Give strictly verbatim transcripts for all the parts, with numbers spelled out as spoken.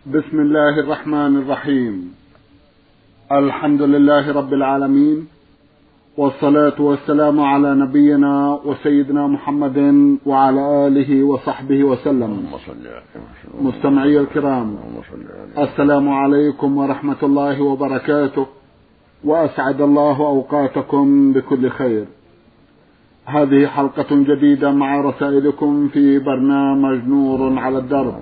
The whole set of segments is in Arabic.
بسم الله الرحمن الرحيم. الحمد لله رب العالمين، والصلاة والسلام على نبينا وسيدنا محمد وعلى آله وصحبه وسلم. مستمعي الكرام، السلام عليكم ورحمة الله وبركاته، وأسعد الله أوقاتكم بكل خير. هذه حلقة جديدة مع رسائلكم في برنامج نور على الدرب.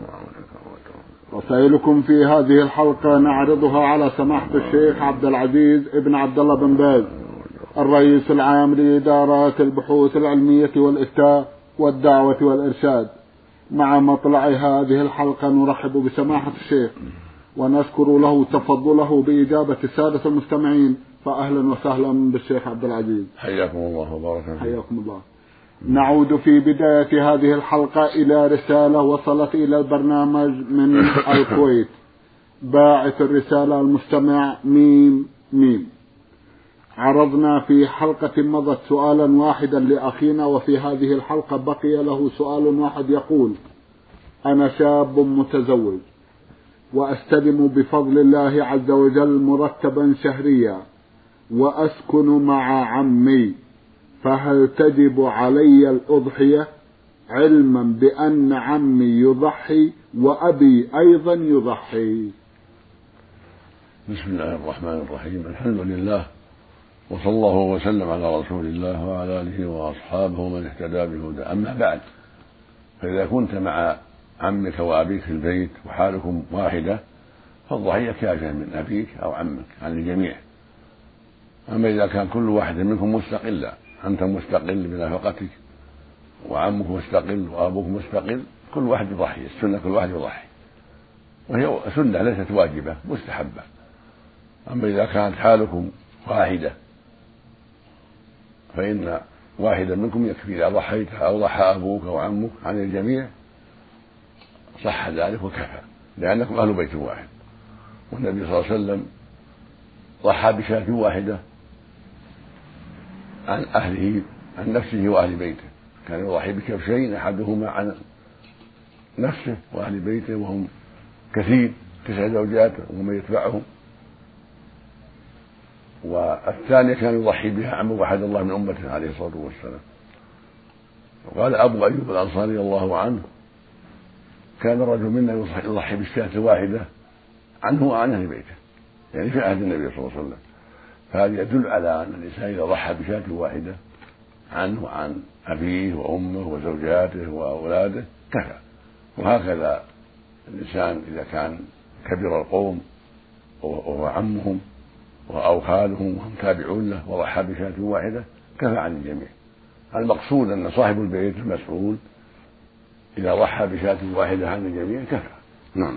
رسائلكم في هذه الحلقة نعرضها على سماحة الشيخ عبد العزيز ابن عبد الله بن باز، الرئيس العام لإدارات البحوث العلمية والإفتاء والدعوة والإرشاد. مع مطلع هذه الحلقة نرحب بسماحة الشيخ ونشكر له تفضله بإجابة السادة المستمعين، فأهلا وسهلا بالشيخ عبد العزيز. حياكم الله وبارك فيكم. حياكم الله. نعود في بداية هذه الحلقة إلى رسالة وصلت إلى البرنامج من الكويت. باعث الرسالة المستمع ميم ميم. عرضنا في حلقة مضت سؤالا واحدا لأخينا، وفي هذه الحلقة بقي له سؤال واحد يقول: أنا شاب متزوج وأستلم بفضل الله عز وجل مرتبا شهريا وأسكن مع عمي، فهل تجب علي الأضحية علما بأن عمي يضحي وأبي أيضا يضحي؟ بسم الله الرحمن الرحيم. الحمد لله، وصلى الله وسلم على رسول الله وعلى آله وأصحابه ومن اهتدى بهدى. أما بعد، فإذا كنت مع عمك وأبيك في البيت وحالكم واحدة فالضحية كافية من أبيك أو عمك عن الجميع. أما إذا كان كل واحد منكم مستقلا، أنت مستقل بنفقتك وعمك مستقل وأبوك مستقل، كل واحد يضحي. السنة كل واحد يضحي، وهي سنة ليست واجبة، مستحبة. أما إذا كانت حالكم واحدة فإن واحدا منكم يكفي. إذا ضحيت أو ضحى أبوك أو عمك عن الجميع صح ذلك وكفى، لأنكم أهل بيت واحد. والنبي صلى الله عليه وسلم ضحى بشاة واحدة عن أهله، عن نفسه وأهل بيته. كان يضحي بكبشين، أحدهما عن نفسه وأهل بيته وهم كثير، تسع زوجات ومن يتبعهم، والثانية كان يضحي بها عن وحد الله من أمته عليه الصلاة والسلام. وقال أبو أيوب الأنصاري الله عنه: كان رجل منا يضحي بالشاة واحدة عنه وعن أهل بيته، يعني في عهد النبي صلى الله عليه وسلم. فهذا يدل على أن الإنسان إذا ضحى بشاة واحدة عنه وعن أبيه وأمه وزوجاته وأولاده كفى. وهكذا الإنسان إذا كان كبير القوم وهو عمهم أو خالهم وهم تابعون له وضحى بشاة واحدة كفى عن الجميع. المقصود أن صاحب البيت المسؤول إذا ضحى بشاة واحدة عن الجميع كفى. نعم.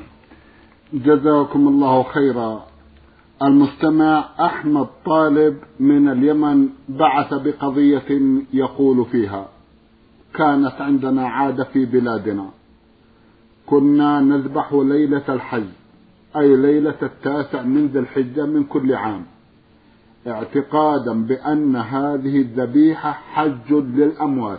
جزاكم الله خيرا. المستمع أحمد طالب من اليمن بعث بقضية يقول فيها: كانت عندنا عادة في بلادنا، كنا نذبح ليلة الحج، أي ليلة التاسع من ذي الحجة من كل عام، اعتقادا بأن هذه الذبيحة حج للأموات.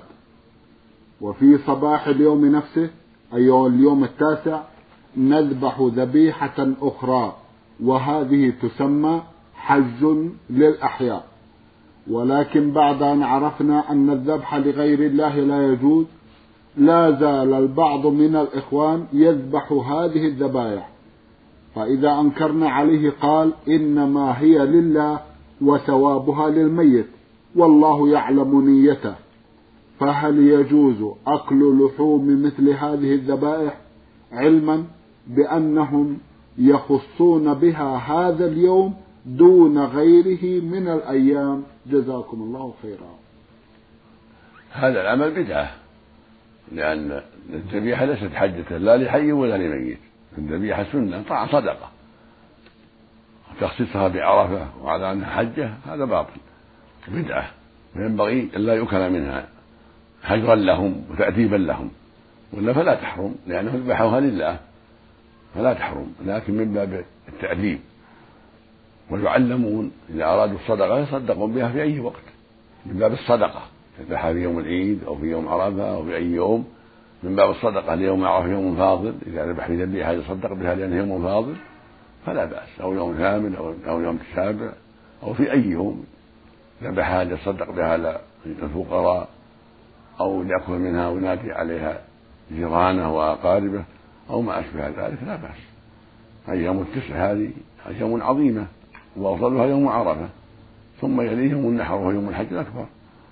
وفي صباح اليوم نفسه، أي اليوم التاسع، نذبح ذبيحة أخرى، وهذه تسمى حج للأحياء. ولكن بعد أن عرفنا أن الذبح لغير الله لا يجوز، لا زال البعض من الإخوان يذبح هذه الذبائح، فإذا أنكرنا عليه قال: إنما هي لله وثوابها للميت والله يعلم نيته. فهل يجوز أكل لحوم مثل هذه الذبائح علما بأنهم يخصون بها هذا اليوم دون غيره من الأيام؟ جزاكم الله خيرا. هذا العمل بدعة، لأن الذبيحة ليست حجة لا لحي ولا لميت. الذبيحة سنة طاعة صدقة، تخصيصها بعرفة وعلى أنها حجة هذا باطل بدعة، وينبغي أن لا يؤكل منها حجرا لهم وتأديبا لهم، ولا فلا تحرم، لأنهم ذبحوها لله فلا تحرم، لكن من باب التأديب. ويعلمون إذا أرادوا الصدقة يصدقون بها في أي وقت من باب الصدقة، تذبحها في يوم العيد أو في يوم عرفة أو في أي يوم من باب الصدقة ليوم عرفة يوم فاضل، إذا ذبح في ذبيحة يصدق بها لأنه يوم فاضل فلا بأس، أو يوم ثامن أو يوم تسابع أو في أي يوم ذبحها يصدق بها للفقراء أو ليأكل منها وينادي عليها جيرانه وأقاربه أو ما أشبه ذلك لا بأس. أيام التسع هذه أيام عظيمة وأفضلها يوم عرفة، ثم يليه يوم النحر وهو يوم الحج الأكبر.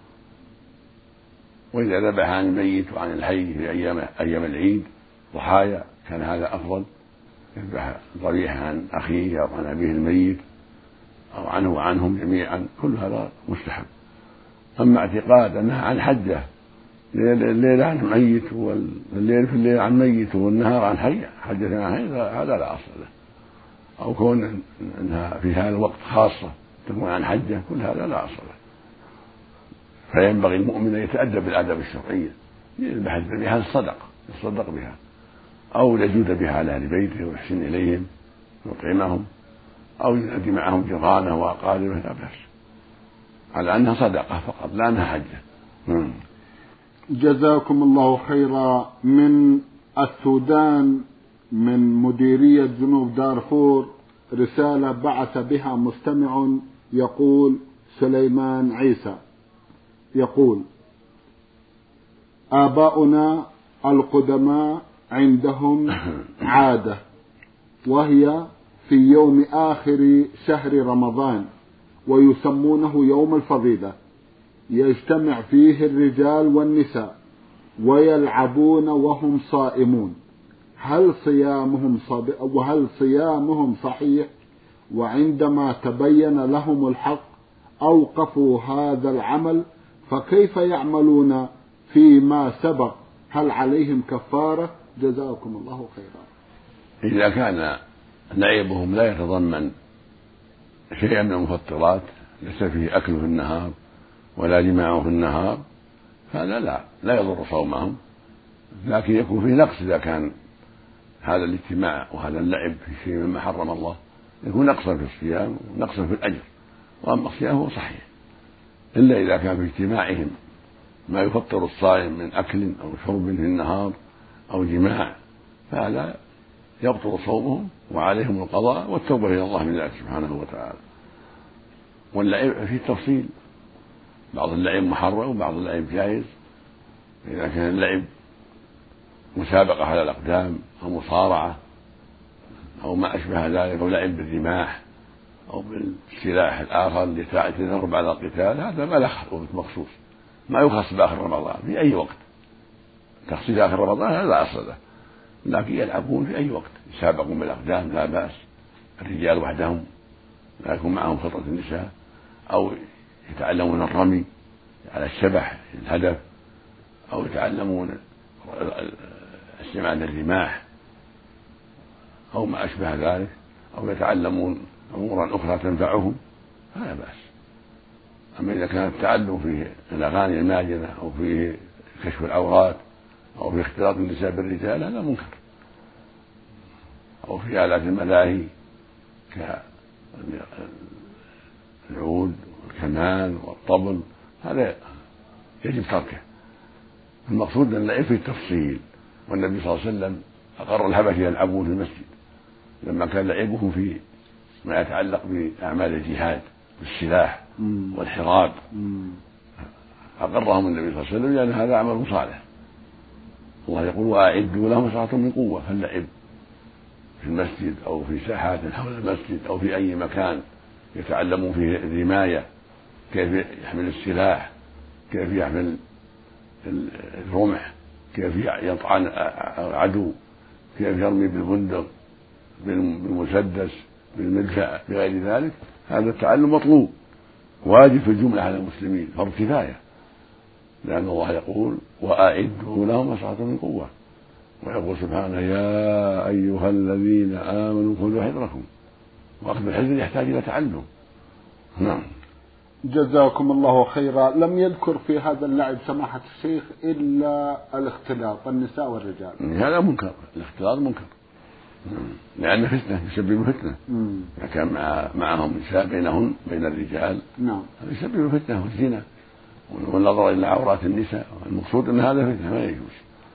وإذا ذبح عن الميت وعن الحي في أيام أيام العيد ضحايا كان هذا أفضل، يذبح ضريحة عن أخيه أو عن أبيه الميت أو عنه وعنهم جميعا، كل هذا مستحب. أما اعتقاد أنها عن حجة، الليل عن ميت والليل في الليل عن ميت والنهار عن حي، حجة عن حي، هذا لا أصل له. أو كون أنها في هذا الوقت خاصة تكون عن حجة، كل هذا لا أصل له. فينبغي المؤمن أن يتأدب بالآداب الشرعية، يذبح الذبيحة الصدقة يصدق بها أو يجود بها على أهل بيته ويحسن إليهم ويطعمهم أو ينادي معهم جيرانه وأقاربه لا بأس، على أنها صدقة فقط لا أنها حجة. مم. جزاكم الله خيرا. من السودان من مديرية جنوب دارفور رسالة بعث بها مستمع يقول سليمان عيسى، يقول: آباؤنا القدماء عندهم عادة، وهي في يوم آخر شهر رمضان ويسمونه يوم الفضيلة، يجتمع فيه الرجال والنساء ويلعبون وهم صائمون، هل صيامهم صب... وهل صيامهم صحيح؟ وعندما تبين لهم الحق أوقفوا هذا العمل، فكيف يعملون فيما سبق؟ هل عليهم كفارة؟ جزاكم الله خيرا. إذا كان لعبهم لا يتضمن شيئا من المفطرات، ليس فيه أكل في النهار ولا جماع في النهار، فهذا لا لا يضر صومهم، لكن يكون فيه نقص إذا كان هذا الاجتماع وهذا اللعب في شيء مما حرم الله، يكون نقصا في الصيام ونقصا في الأجر. وأما الصيام هو صحيح، إلا إذا كان في اجتماعهم ما يفطر الصائم من أكل أو شرب في النهار أو جماع، فهذا يبطل صومهم وعليهم القضاء والتوبة إلى الله من ذلك سبحانه وتعالى. واللعب فيه تفصيل، بعض اللعب محرم وبعض اللعب جائز. إذا كان اللعب مسابقة على الأقدام أو مصارعة أو ما أشبه ذلك، أو لعب بالرماح أو بالسلاح الآخر لتدرب على القتال، هذا ما له مخصوص، ما يخص بآخر رمضان في أي وقت. تخصيص آخر رمضان هذا لا أصل له، لكن يلعبون في أي وقت، يسابقون بالأقدام لا بأس، الرجال وحدهم لا يكون معهم خطة النساء، أو يتعلمون الرمي على الشبح الهدف، أو يتعلمون استعمال الرماح أو ما أشبه ذلك، أو يتعلمون أمورا أخرى تنفعهم، فلا بأس. أما إذا كان التعلم فيه الأغاني الماجنة أو فيه كشف العورات أو في اختلاط النساء بالرجال، هذا منكر. أو في آلات الملاهي كالعود والكمان والطبل، هذا يجب تركه. المقصود أن اللعب في التفصيل، والنبي صلى الله عليه وسلم أقر الحبشة يلعبون في المسجد لما كان لعبهم في ما يتعلق بأعمال الجهاد بالسلاح والحراب، أقرهم النبي صلى الله عليه وسلم لأن هذا عمل صالح. الله يقول: وأعدوا لهم ما استطعتم من قوة. فاللعب في المسجد أو في ساحات حول المسجد أو في أي مكان يتعلمون فيه الرماية، كيف يحمل السلاح، كيف يحمل الرمح، كيف يطعن العدو، كيف يرمي بالبندق بالمسدس بالمدفع بغير ذلك، هذا التعلم مطلوب واجب في الجملة على المسلمين، فرض كفاية، لأن الله يقول: وأعدوا لهم ما استطعتم من قوة. ويقول سبحانه: يا أيها الذين آمنوا خذوا حذركم. وأخذ الحذر يحتاج إلى تعلم. نعم. جزاكم الله خيرا. لم يذكر في هذا اللعب سماحة الشيخ إلا الاختلاط النساء والرجال. هذا منكر، الاختلاط منكر، لأن فتنة يسبب فتنة. إذا كان مع معهم نساء بينهن بين الرجال، نعم، هذا يسبب فتنة والزنا والنظر إلى عورات النساء. المقصود أن هذا فتنة ما يجوز.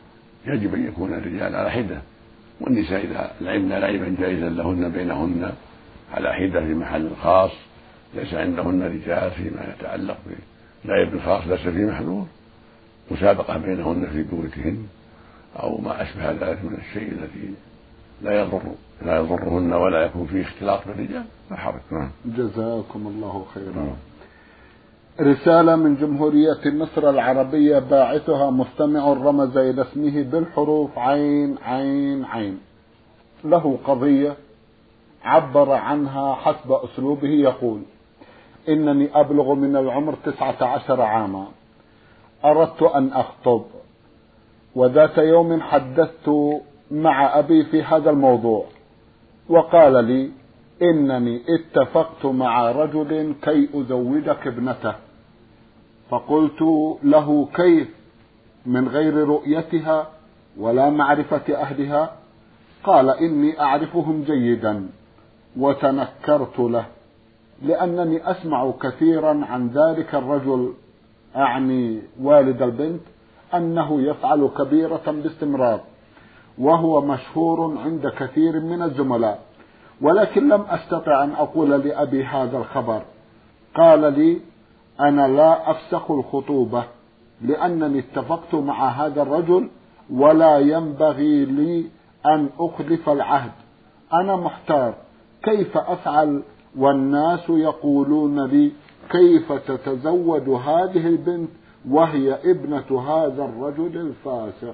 يجب أن يكون الرجال على حدة، والنساء إذا لعبن لعبا جائزا لهن بينهن على حدة في محل خاص ليس عندهن رجال فيما يتعلق بلعب خاص ليس فيه محذور، مسابقة بينهن في بيوتهن أو ما أشبه ذلك من الشيء الذي لا يضر لا يضرهن ولا يكون فيه اختلاط بالرجال لا حرج. جزاكم الله خيرا. رسالة من جمهورية مصر العربية باعثها مستمع رمز إلى اسمه بالحروف عين عين عين، له قضية عبر عنها حسب أسلوبه، يقول: إنني أبلغ من العمر تسعة عشر عاما، أردت أن أخطب، وذات يوم حدثت مع أبي في هذا الموضوع، وقال لي: إنني اتفقت مع رجل كي أزوجك ابنته. فقلت له: كيف من غير رؤيتها ولا معرفة أهلها؟ قال: إني أعرفهم جيدا. وتنكرت له لأنني أسمع كثيرا عن ذلك الرجل، أعني والد البنت، أنه يفعل كبيرة باستمرار، وهو مشهور عند كثير من الزملاء، ولكن لم أستطع أن أقول لأبي هذا الخبر. قال لي: أنا لا أفسخ الخطوبة لأنني اتفقت مع هذا الرجل ولا ينبغي لي أن أخلف العهد. أنا محتار كيف أفعل، والناس يقولون لي: كيف تتزوج هذه البنت وهي ابنة هذا الرجل الفاسق؟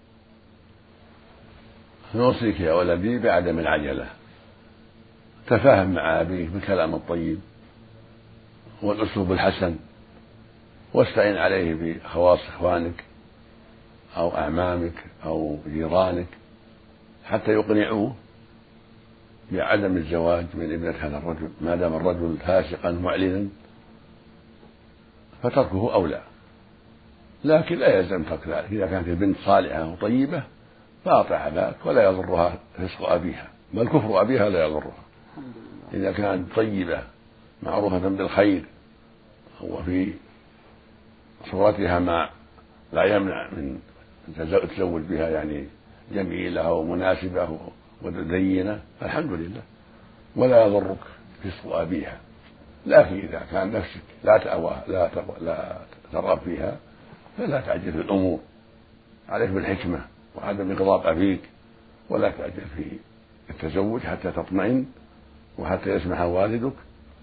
نوصيك يا ولدي بعدم العجلة، تفاهم مع أبيك بالكلام الطيب والأسلوب الحسن، واستعين عليه بخواص إخوانك أو أعمامك أو جيرانك حتى يقنعوه بعدم الزواج من ابنة هذا الرجل، ما دام الرجل فاسقا معلنا فتركه أولى، لكن لا يلزم ترك ذلك. إذا كانت البنت صالحة وطيبة فأطع ذاك ولا يضرها فسق أبيها، بل كفر أبيها لا يضرها. إذا كانت طيبة معروفة بالخير وفي صورتها ما لا يمنع من تزوج بها، يعني جميلة ومناسبة ودينة، الحمد لله، ولا يضرك فسق أبيها. لكن إذا كان نفسك لا تأوى لا لا ترغب فيها فلا تعجل في الأمور، عليك بالحكمة وعدم إغضاب أبيك، ولا تعجل في التزوج حتى تطمئن وحتى يسمح والدك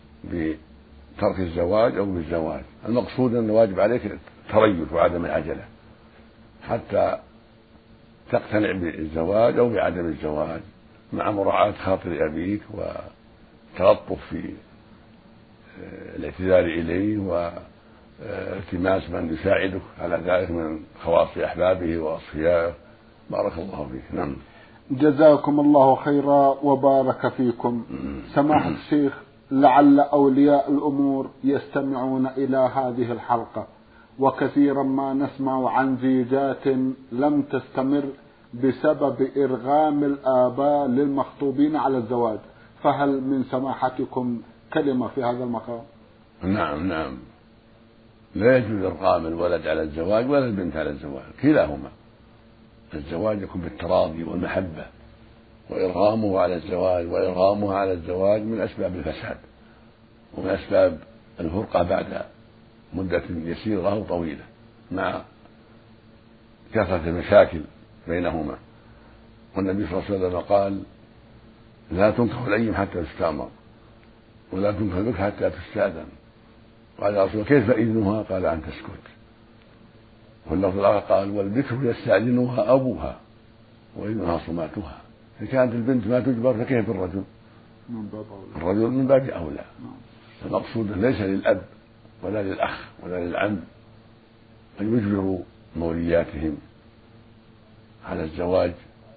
بترك الزواج أو بالزواج. المقصود أن الواجب عليك التريث وعدم العجلة حتى تقتنع بالزواج أو بعدم الزواج، مع مراعاة خاطر أبيك وتلطف في الاعتذار إليه والتماس من يساعدك على ذلك من خواص أحبابه وأصفيائه. بارك الله فيك. نعم. جزاكم الله خيرا وبارك فيكم. سماحة الشيخ، لعل أولياء الأمور يستمعون إلى هذه الحلقة، وكثيرا ما نسمع عن زيجات لم تستمر بسبب إرغام الآباء للمخطوبين على الزواج، فهل من سماحتكم كلمة في هذا المقام؟ نعم نعم، لا يجوز إرغام الولد على الزواج ولا البنت على الزواج، كلاهما. الزواج يكون بالتراضي والمحبة، وإرغامه على الزواج وإرغامها على الزواج من أسباب الفساد ومن أسباب الفرقة بعد مدة يسيرة أو طويلة مع كثرة المشاكل بينهما. والنبي صلى الله عليه وسلم قال: لا تنكح الأيم حتى تستأمر، ولا تنكح البكر حتى تستأذن. قال: يا رسول الله كيف إذنها؟ قال: أن تسكت. واللفظ الآخر قال: والبكر يستأذنها أبوها وإذنها صماتها. إذا كانت البنت ما تجبر فكيف بالرجل؟ الرجل من باب أولى. المقصود ليس للأب ولا للأخ ولا للعم أن يجبروا مولياتهم على الزواج،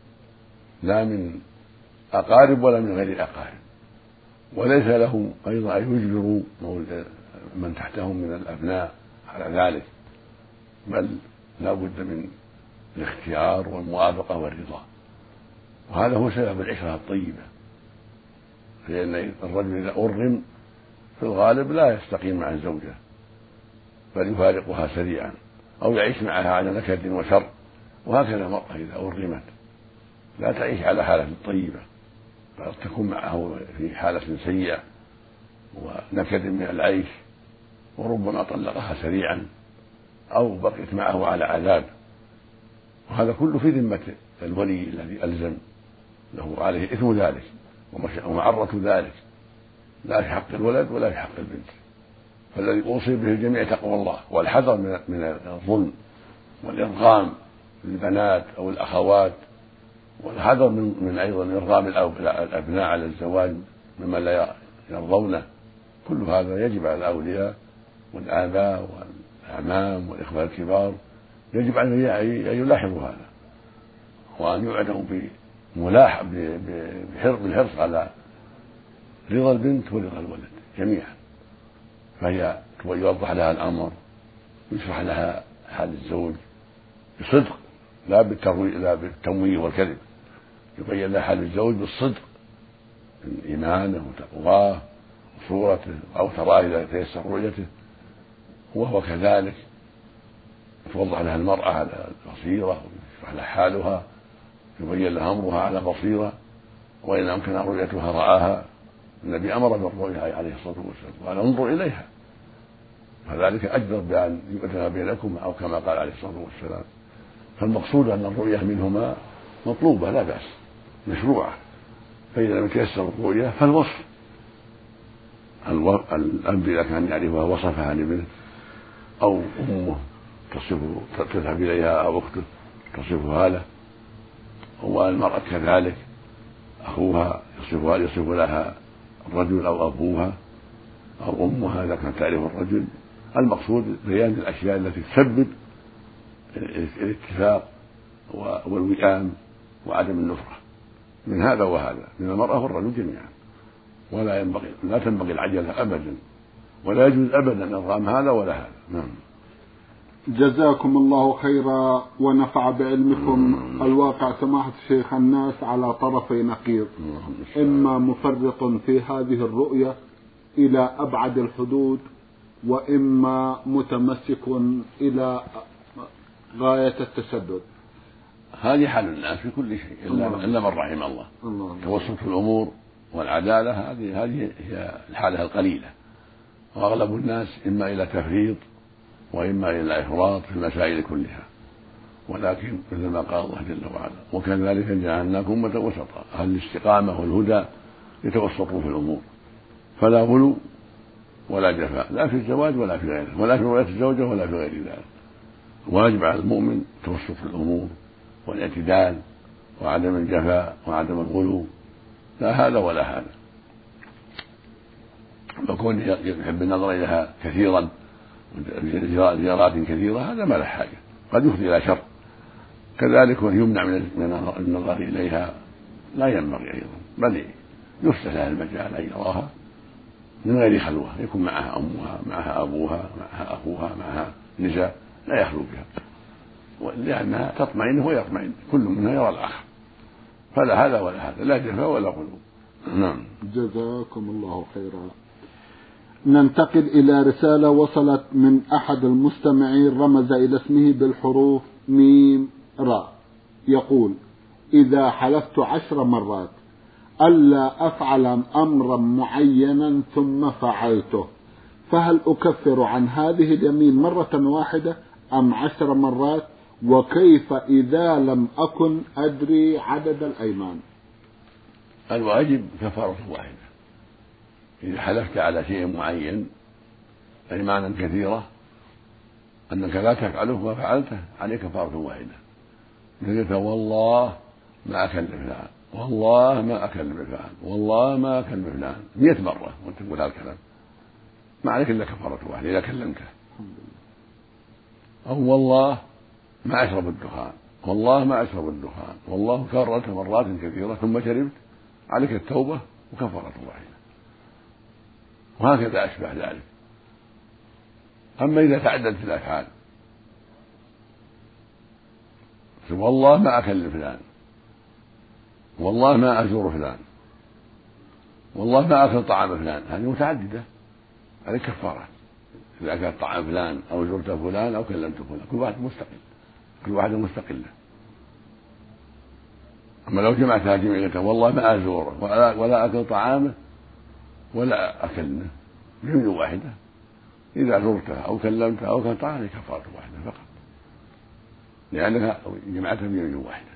لا من أقارب ولا من غير أقارب، وليس لهم أيضا أن يجبروا من تحتهم من الأبناء على ذلك، بل لا بد من الاختيار والموافقة والرضا. وهذا هو سبب العشرة الطيبة، لأن الرجل إذا أرغم في الغالب لا يستقيم مع الزوجة بل يفارقها سريعا أو يعيش معها على نكد وشر وهكذا المرأة إذا أرغمت لا تعيش على حالة طيبة، بل تكون معه في حالة سيئة ونكد من العيش، وربما طلقها سريعا أو بقيت معه على عذاب، وهذا كله في ذمة الولي الذي ألزم له عليه إثم ذلك ومعرة ذلك، لا في حق الولد ولا في حق البنت. فالذي أوصي به الجميع تقوى الله والحذر من الظلم والإرغام للبنات أو الأخوات، والحذر من, من أيضا إرغام الأبناء على الزواج مما لا يرضونه. كل هذا يجب على الأولياء والآباء والأعمام والإخوة الكبار، يجب أن يلاحظوا هذا وأن يعنوا بالحرص على رضا البنت ورضا الولد جميعا، فهي يوضح لها الأمر ويشرح لها حال الزوج بصدق، لا بالتمويه والكذب، يبين لها حال الزوج بالصدق من إيمانه وتقواه وصورته أو تراه إذا تيسر رؤيته، وهو كذلك توضح لها المرأة على بصيرة ويشرح لها حالها، يبين لها أمرها على بصيرة، وإن أمكن رؤيتها رآها. النبي أمر بالرؤيا عليه الصلاة والسلام وقال انظر إليها، فذلك أجدر بأن يؤتنا بينكم أو كما قال عليه الصلاة والسلام. فالمقصود أن الرؤية منهما مطلوبة لا بأس مشروعة، فإذا لم يتيسر الرؤية فالوصف، الأب إذا كان يعرفها وصفها لابنه أو أمه تصفه تذهب إليها أو أخته تصفها له، والمرأة كذلك أخوها يصفها يصف لها الرجل أو أبوها أو أمها إذا كانت تعرف الرجل. المقصود بيان الأشياء التي تسبب الاتفاق والوئام وعدم النفرة من هذا وهذا، من المرأة والرجل جميعا، ولا ينبغي لا تنبغي العجلة أبدا، ولا يجوز أبدا إرغام هذا ولا هذا. نعم. جزاكم الله خيرا ونفع بعلمكم. الواقع سماحة الشيخ الناس على طرفي نقيض، إما مفرط في هذه الرؤية إلى أبعد الحدود، وإما متمسك إلى غاية التسدد. هذه حال الناس في كل شيء إلا من رحم الله. توسط في الأمور والعدالة هذه هذه هي الحالة القليلة، وأغلب الناس إما إلى تفريط وإما إلى إفراط في المسائل كلها، ولكن مثل ما قال الله جل وعلا وكذلك جعلناكم أمة وسطا، أهل الاستقامة والهدى يتوسطوا في الأمور، فلا غلو ولا جفاء لا في الزواج ولا في غيره، ولا في رؤية الزوجة ولا في غير ذلك. واجب على المؤمن التوسط في الأمور والاعتدال وعدم الجفاء وعدم الغلو، لا هذا ولا هذا. وكون يحب النظر إليها كثيرا زيارات كثيرة هذا ما له حاجة، قد يفضي إلى شر. كذلك يمنع من النظر إليها لا ينبغي أيضا، بل يفتح لها المجال أن يراها من غير خلوة، يكون معها أمها معها أبوها معها أخوها معها نساء لا يخلو بها، لأنها تطمئن ويطمئن كل منها يرى الآخر، فلا هذا ولا هذا، لا جفاء ولا غلو. نعم. جزاكم الله خيرا. ننتقل إلى رسالة وصلت من أحد المستمعين رمز إلى اسمه بالحروف ميم راء، يقول: إذا حلفت عشر مرات ألا أفعل أمرا معينا ثم فعلته، فهل أكفر عن هذه اليمين مرة واحدة أم عشر مرات؟ وكيف إذا لم أكن أدري عدد الأيمان؟ الواجب كفارة واحدة. إذا حلفت على شيء معين أيمانا كثيرة أنك لا تفعله وفعلته عليك كفارة واحدة، مثل والله ما أكل فلان، والله ما أكل فلان، والله ما أكل فلان مئة مرة وأنت تقول هذا الكلام، ما عليك إلا كفارة واحدة إذا كلمته. أو والله ما أشرب الدخان، والله ما أشرب الدخان، والله كررت مرات كثيرة ثم شربت، عليك التوبة وكفارة واحدة، وهكذا أشبه ذلك. أما إذا تعددت الأفعال والله ما أكل فلان، والله ما أزور فلان، والله ما أكل طعام فلان، هذه متعددة هذه كفارة. إذا أكلت طعام فلان أو زرت فلان أو كلمت فلان كل واحد مستقل، كل واحدة مستقلة. أما لو جمعتها جميعا والله ما أزوره ولا, ولا أكل طعامه ولا أكلمه بيمين واحدة، إذا زرته أو كلمته أو كان طعامه كفارة واحدة فقط، لأنها جمعتها بيمين واحدة.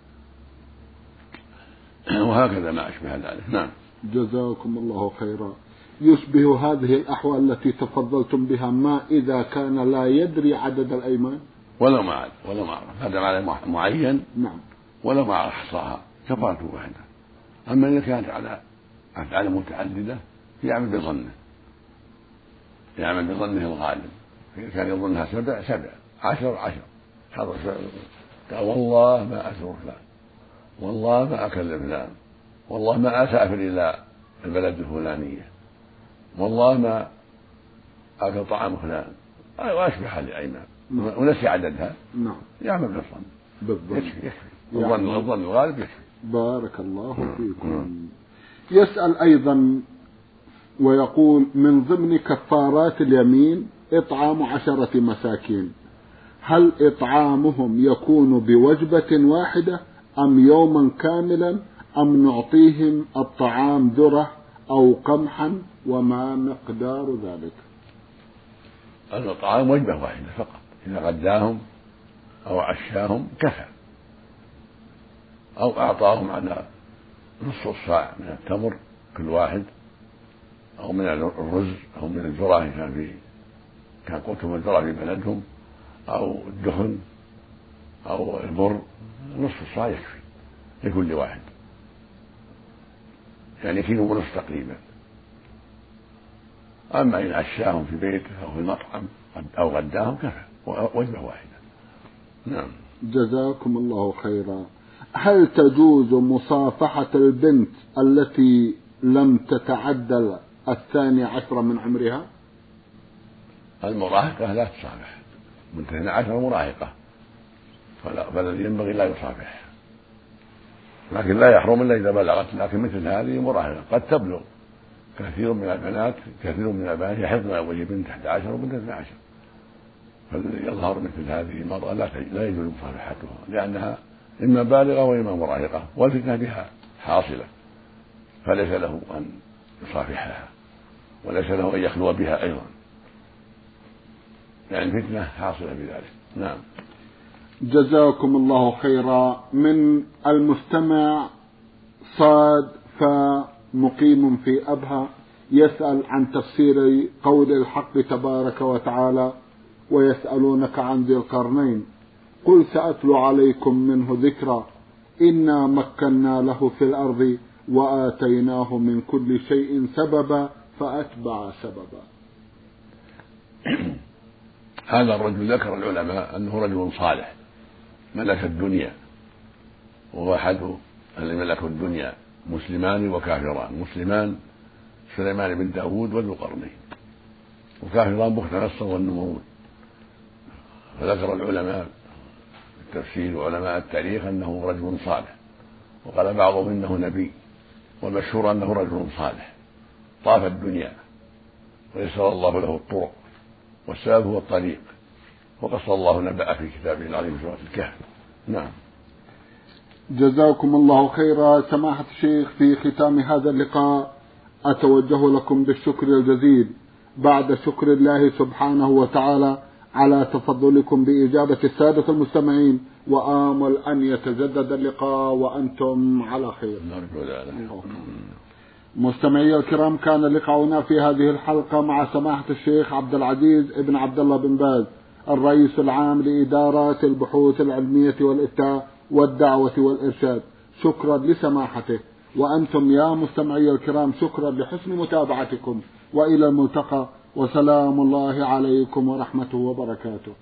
وهكذا ما أشبه ذلك. نعم. جزاكم الله خيرا. يشبه هذه الأحوال التي تفضلتم بها ما إذا كان لا يدري عدد الأيمان ولا ما ولا ما عرف هذا معنى معين. نعم. ولا ما أحصاها كفارة واحدة. أما إذا كانت على أفعال متعددة يعمل بظنه يعمل بظنه الغالب، إذا كان يظنها سبع سبع عشر عشر حضر قال والله ما أزور فلان، والله ما أكلم فلان، والله ما أسافر إلى البلد الفلانية، والله ما أكل طعام فلان وأشبه الأيمان ونسي عددها. نعم. يعمل بالظن بالظن يكفي يكفي الظن الظن الغالب يكفي. بارك الله فيكم. يسأل أيضا ويقول من ضمن كفارات اليمين إطعام عشرة مساكين، هل إطعامهم يكون بوجبة واحدة أم يوما كاملا أم نعطيهم الطعام ذرة أو قمحا وما مقدار ذلك؟ الطعام وجبة واحدة فقط، إذا غداهم أو عشاهم كفى، أو أعطاهم على نصف الصاع من التمر كل واحد، أو من الرز أو من الذرة كان في كان قوتهم الذرة في بلدهم، أو الدخن أو البر، نصف الصاع يكفي لكل واحد، يعني كيلو ونصف تقريبا. أما إن عشاهم في بيته أو في المطعم أو غداهم كفى وجبة واحدة. نعم. جزاكم الله خيرا. هل تجوز مصافحة البنت التي لم تتعدل الثاني عشر من عمرها؟ المراهقة لا تصافح، من اثنتي عشر مراهقة فالذي ينبغي لا يصافح، لكن لا يحرم إلا إذا بلغت، لكن مثل هذه مراهقة قد تبلغ. كثير من البنات كثير من البنات يحفظن وجه بنت أحد عشر وبنت اثنتي عشر، فالذي يظهر مثل هذه المرأة لا يجوز مصافحتها، لأنها إما بالغة وإما مراهقة والفتنة بها حاصلة، فليس له أن يصافحها وليس له أن يخلو بها أيضا، يعني الفتنة حاصلة بذلك. نعم. جزاكم الله خيرا. من المستمع صاد فمقيم في أبها يسأل عن تفسير قول الحق تبارك وتعالى ويسألونك عن ذي القرنين، قل سأتلو عليكم منه ذكرا إنا مكنا له في الأرض وآتيناه من كل شيء سببا فأتبع سببا. هذا الرجل ذكر العلماء أنه رجل صالح ملك الدنيا، وهو أحد الذين ملكوا الدنيا مسلمان وكافران، مسلمان سليمان بن داود وذو القرنين، وكافران بخت نصر والنمرود. فذكر العلماء التفسير وعلماء التاريخ أنه رجل صالح، وقال بعضهم إنه نبي، والمشهور أنه رجل صالح طاف الدنيا ويسر الله له الطرق، والسبب هو الطريق، وقص الله نبأ في كتابه العظيم سورة الكهف. نعم. جزاكم الله خيرا. سماحة الشيخ، في ختام هذا اللقاء أتوجه لكم بالشكر الجزيل بعد شكر الله سبحانه وتعالى على تفضلكم بإجابة السادة المستمعين، وآمل أن يتجدد اللقاء وأنتم على خير. مستمعي الكرام، كان لقاؤنا في هذه الحلقة مع سماحة الشيخ عبد العزيز ابن عبد الله بن باز، الرئيس العام لإدارات البحوث العلمية والإفتاء والدعوة والإرشاد. شكرا لسماحته، وأنتم يا مستمعي الكرام شكرا لحسن متابعتكم، وإلى الملتقى، وسلام الله عليكم ورحمته وبركاته.